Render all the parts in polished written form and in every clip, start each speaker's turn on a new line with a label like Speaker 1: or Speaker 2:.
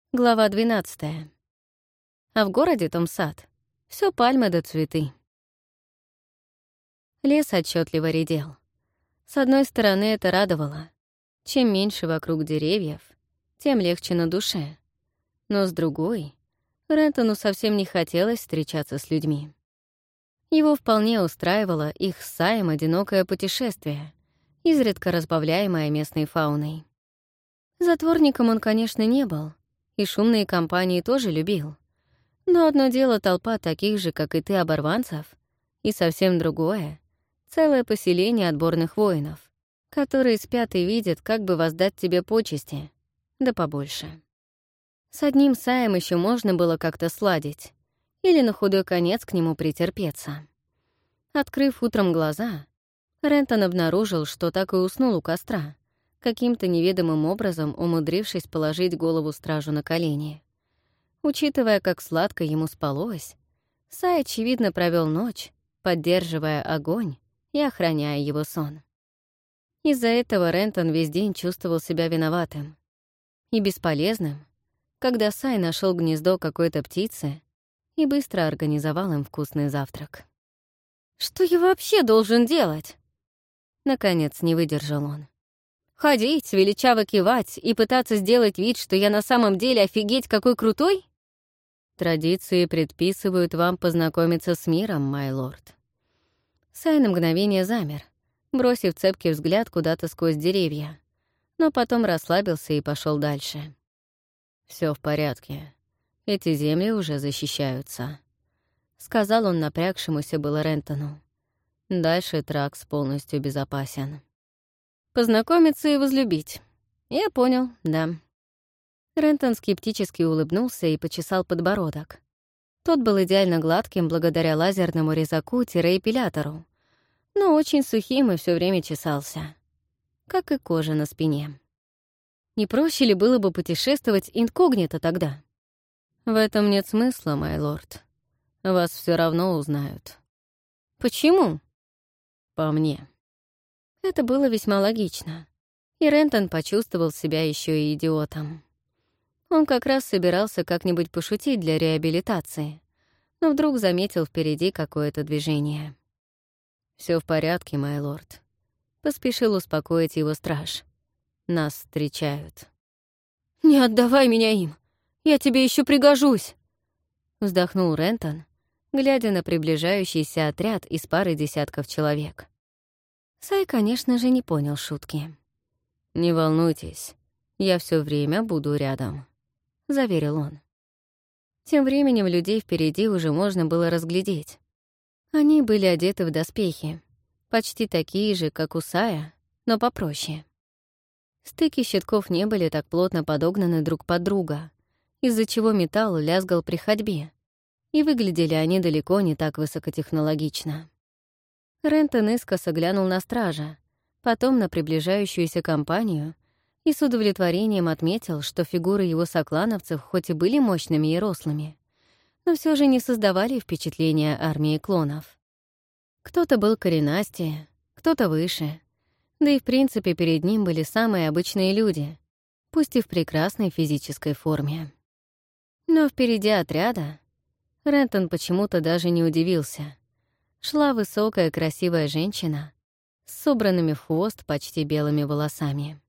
Speaker 1: Глава 12. А в городе том сад. Всё пальмы да цветы. Лес отчетливо редел. С одной стороны, это радовало. Чем меньше вокруг деревьев, тем легче на душе. Но с другой, Рентону совсем не хотелось встречаться с людьми. Его вполне устраивало их с Саем одинокое путешествие, изредка разбавляемое местной фауной. Затворником он, конечно, не был, и шумные компании тоже любил. Но одно дело толпа таких же, как и ты, оборванцев, и совсем другое — целое поселение отборных воинов, которые спят и видят, как бы воздать тебе почести, да побольше. С одним Саем еще можно было как-то сладить или на худой конец к нему претерпеться. Открыв утром глаза, Рентон обнаружил, что так и уснул у костра, каким-то неведомым образом умудрившись положить голову стражу на колени. Учитывая, как сладко ему спалось, Сай, очевидно, провел ночь, поддерживая огонь и охраняя его сон. Из-за этого Рентон весь день чувствовал себя виноватым и бесполезным, когда Сай нашел гнездо какой-то птицы и быстро организовал им вкусный завтрак. «Что я вообще должен делать?» Наконец не выдержал он. «Ходить, величаво кивать и пытаться сделать вид, что я на самом деле офигеть какой крутой?» «Традиции предписывают вам познакомиться с миром, май лорд». Сай на мгновение замер, бросив цепкий взгляд куда-то сквозь деревья, но потом расслабился и пошел дальше. Все в порядке. Эти земли уже защищаются», — сказал он напрягшемуся было Рентону. «Дальше Тракс полностью безопасен». «Познакомиться и возлюбить. Я понял, да». Рентон скептически улыбнулся и почесал подбородок. Тот был идеально гладким благодаря лазерному резаку-эпилятору, но очень сухим и все время чесался, как и кожа на спине. Не проще ли было бы путешествовать инкогнито тогда? В этом нет смысла, май лорд. Вас все равно узнают. Почему? По мне. Это было весьма логично, и Рентон почувствовал себя еще и идиотом. Он как раз собирался как-нибудь пошутить для реабилитации, но вдруг заметил впереди какое-то движение. Все в порядке, май лорд. Поспешил успокоить его страж. Нас встречают. «Не отдавай меня им! Я тебе еще пригожусь!» Вздохнул Рентон, глядя на приближающийся отряд из пары десятков человек. Сай, конечно же, не понял шутки. «Не волнуйтесь, я все время буду рядом», — заверил он. Тем временем людей впереди уже можно было разглядеть. Они были одеты в доспехи, почти такие же, как у Сая, но попроще. Стыки щитков не были так плотно подогнаны друг под друга, из-за чего металл лязгал при ходьбе, и выглядели они далеко не так высокотехнологично. Рентон искоса глянул на стража, потом на приближающуюся компанию и с удовлетворением отметил, что фигуры его соклановцев хоть и были мощными и рослыми, но все же не создавали впечатления армии клонов. Кто-то был коренастее, кто-то выше, да и в принципе перед ним были самые обычные люди, пусть и в прекрасной физической форме. Но впереди отряда Рентон почему-то даже не удивился. Шла высокая красивая женщина с собранными в хвост почти белыми волосами.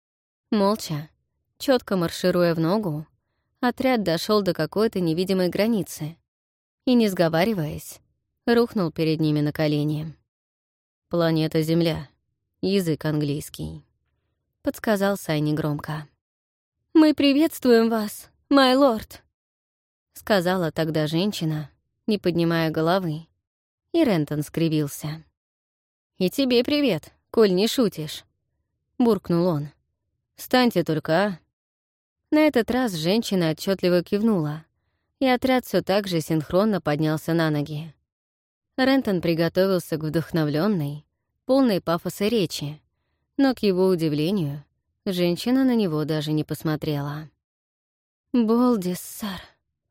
Speaker 1: Молча, четко маршируя в ногу, отряд дошел до какой-то невидимой границы и, не сговариваясь, рухнул перед ними на колени. «Планета Земля. Язык английский», — подсказал Сай негромко. «Мы приветствуем вас, май лорд», — сказала тогда женщина, не поднимая головы, и Рентон скривился. «И тебе привет, коль не шутишь», — буркнул он. «Встаньте только, а?» На этот раз женщина отчетливо кивнула, и отряд все так же синхронно поднялся на ноги. Рентон приготовился к вдохновленной, полной пафоса речи, но, к его удивлению, женщина на него даже не посмотрела. «Болдис, сэр»,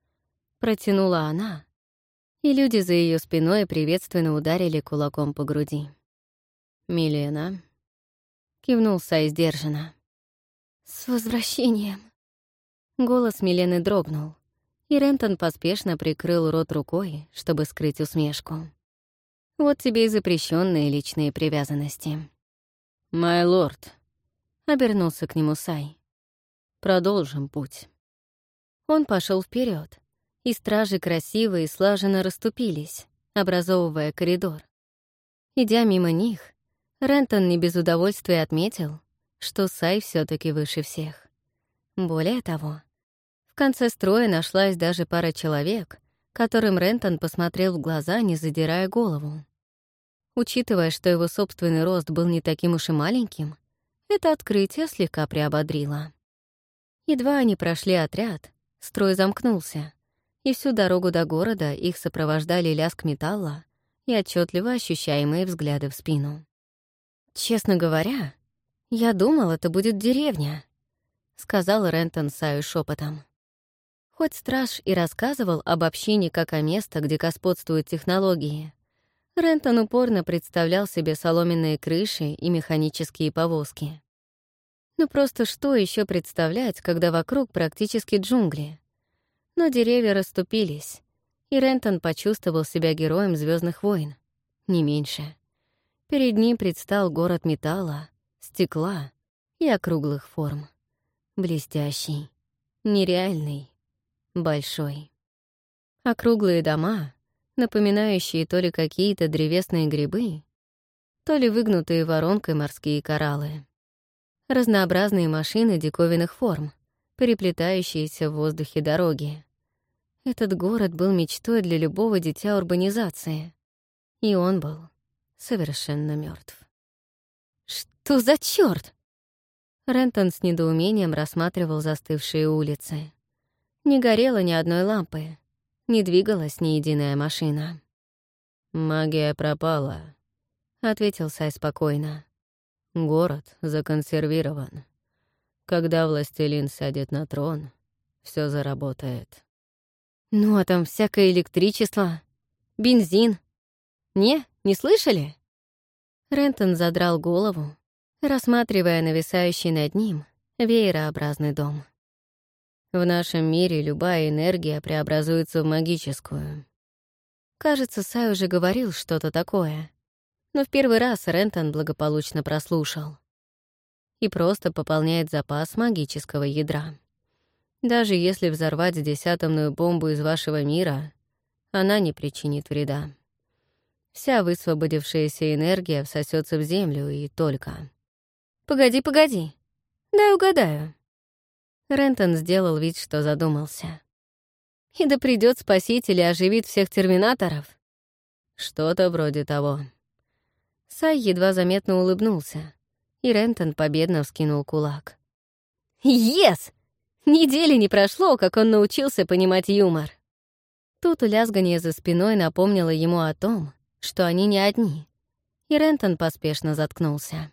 Speaker 1: — протянула она, и люди за ее спиной приветственно ударили кулаком по груди. «Милена», — кивнул Сай сдержанно. «С возвращением», Голос Милены дрогнул, и Рентон поспешно прикрыл рот рукой, чтобы скрыть усмешку. Вот тебе и запрещенные личные привязанности. «Май лорд», — обернулся к нему Сай, — «продолжим путь». Он пошел вперед, и стражи красиво и слаженно расступились, образовывая коридор. Идя мимо них, Рентон не без удовольствия отметил, что Сай все таки выше всех. Более того, в конце строя нашлась даже пара человек, которым Рентон посмотрел в глаза, не задирая голову. Учитывая, что его собственный рост был не таким уж и маленьким, это открытие слегка приободрило. Едва они прошли отряд, строй замкнулся, и всю дорогу до города их сопровождали лязг металла и отчетливо ощущаемые взгляды в спину. «Честно говоря, я думал, это будет деревня», — сказал Рентон Саю шепотом. Хоть страж и рассказывал об общине как о месте, где господствуют технологии, Рентон упорно представлял себе соломенные крыши и механические повозки. Ну просто что еще представлять, когда вокруг практически джунгли? Но деревья расступились, и Рентон почувствовал себя героем «Звездных войн», не меньше. Перед ним предстал город металла, стекла и округлых форм. Блестящий, нереальный, большой. Округлые дома, напоминающие то ли какие-то древесные грибы, то ли выгнутые воронкой морские кораллы. Разнообразные машины диковинных форм, переплетающиеся в воздухе дороги. Этот город был мечтой для любого дитя урбанизации, и он был совершенно мертв. «Что за чёрт?» Рентон с недоумением рассматривал застывшие улицы. Не горело ни одной лампы, не двигалась ни единая машина. «Магия пропала», — ответил Сай спокойно. «Город законсервирован. Когда властелин сядет на трон, все заработает». «Ну, а там всякое электричество, бензин. Не слышали?» Рентон задрал голову, рассматривая нависающий над ним веерообразный дом. В нашем мире любая энергия преобразуется в магическую. Кажется, Сай уже говорил что-то такое, но в первый раз Рентон благополучно прослушал. И просто пополняет запас магического ядра. Даже если взорвать 10-атомную бомбу из вашего мира, она не причинит вреда. Вся высвободившаяся энергия всосется в землю и только. «Погоди, дай угадаю». Рентон сделал вид, что задумался. «И да придёт спаситель и оживит всех терминаторов?» «Что-то вроде того». Сай едва заметно улыбнулся, и Рентон победно вскинул кулак. «Ес! Недели не прошло, как он научился понимать юмор». Тут лязганье за спиной напомнило ему о том, что они не одни, и Рентон поспешно заткнулся.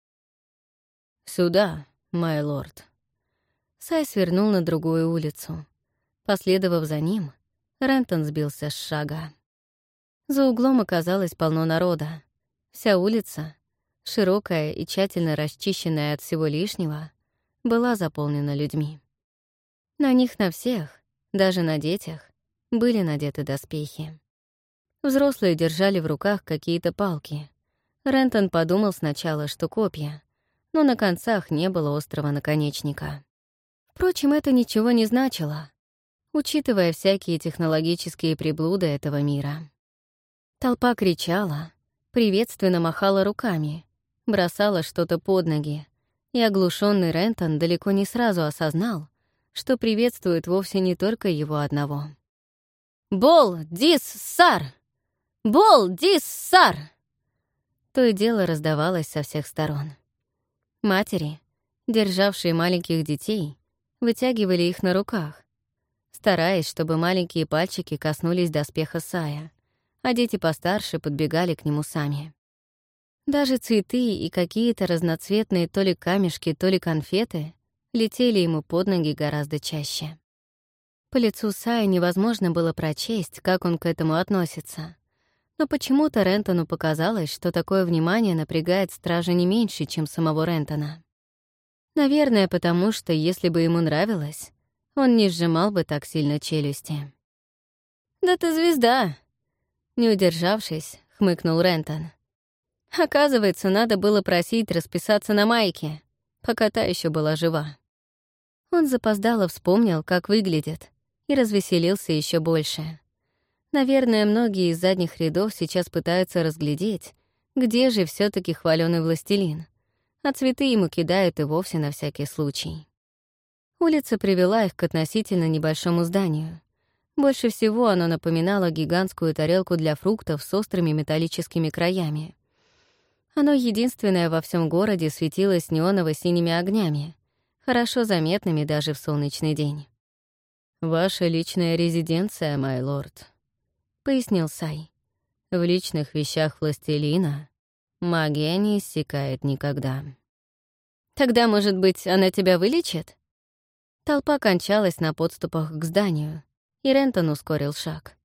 Speaker 1: «Сюда, май лорд». Сай свернул на другую улицу. Последовав за ним, Рентон сбился с шага. За углом оказалось полно народа. Вся улица, широкая и тщательно расчищенная от всего лишнего, была заполнена людьми. На них на всех, даже на детях, были надеты доспехи. Взрослые держали в руках какие-то палки. Рентон подумал сначала, что копья, но на концах не было острого наконечника. Впрочем, это ничего не значило, учитывая всякие технологические приблуды этого мира. Толпа кричала, приветственно махала руками, бросала что-то под ноги, и оглушенный Рентон далеко не сразу осознал, что приветствует вовсе не только его одного. «Бол дис сар! Бол дис сар!» То и дело раздавалось со всех сторон. Матери, державшие маленьких детей, вытягивали их на руках, стараясь, чтобы маленькие пальчики коснулись доспеха Сая, а дети постарше подбегали к нему сами. Даже цветы и какие-то разноцветные то ли камешки, то ли конфеты летели ему под ноги гораздо чаще. По лицу Сая невозможно было прочесть, как он к этому относится, но почему-то Рентону показалось, что такое внимание напрягает стража не меньше, чем самого Рентона. Наверное, потому что, если бы ему нравилось, он не сжимал бы так сильно челюсти. «Да ты звезда!» Не удержавшись, хмыкнул Рентон. Оказывается, надо было просить расписаться на Майке, пока та еще была жива. Он запоздало вспомнил, как выглядит, и развеселился еще больше. Наверное, многие из задних рядов сейчас пытаются разглядеть, где же все таки хвалёный властелин, а цветы ему кидают и вовсе на всякий случай. Улица привела их к относительно небольшому зданию. Больше всего оно напоминало гигантскую тарелку для фруктов с острыми металлическими краями. Оно единственное во всем городе светилось неоново-синими огнями, хорошо заметными даже в солнечный день. «Ваша личная резиденция, май лорд», — пояснил Сай. «В личных вещах властелина магия не иссякает никогда». «Тогда, может быть, она тебя вылечит?» Толпа кончалась на подступах к зданию, и Рентон ускорил шаг.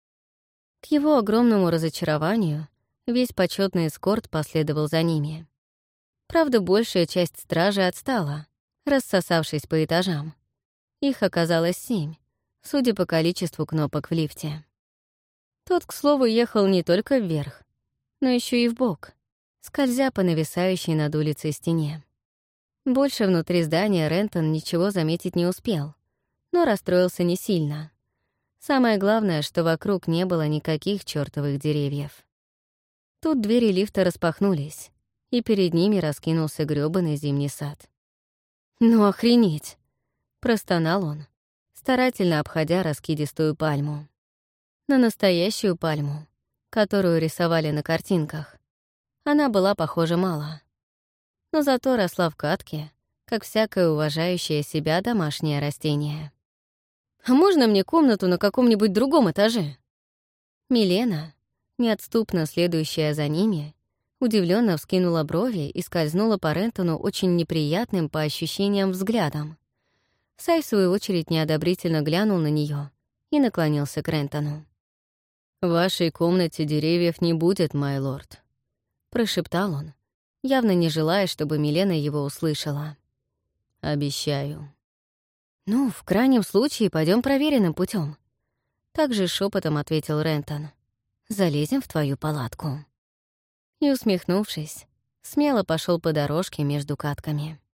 Speaker 1: К его огромному разочарованию весь почетный эскорт последовал за ними. Правда, большая часть стражи отстала, рассосавшись по этажам. Их оказалось 7, судя по количеству кнопок в лифте. Тот, к слову, ехал не только вверх, но еще и вбок, скользя по нависающей над улицей стене. Больше внутри здания Рентон ничего заметить не успел, но расстроился не сильно. Самое главное, что вокруг не было никаких чёртовых деревьев. Тут двери лифта распахнулись, и перед ними раскинулся грёбаный зимний сад. «Ну охренеть!» — простонал он, старательно обходя раскидистую пальму. На настоящую пальму, которую рисовали на картинках, она была похожа мало. Но зато росла в катке, как всякое уважающее себя домашнее растение. «А можно мне комнату на каком-нибудь другом этаже?» Милена, неотступно следующая за ними, удивленно вскинула брови и скользнула по Рентону очень неприятным по ощущениям взглядом. Сай, в свою очередь, неодобрительно глянул на нее и наклонился к Рентону. «В вашей комнате деревьев не будет, май лорд», — прошептал он, явно не желая, чтобы Милена его услышала. «Обещаю». «Ну, в крайнем случае, пойдем проверенным путем. Также шепотом ответил Рентон. «Залезем в твою палатку». И, усмехнувшись, смело пошел по дорожке между катками.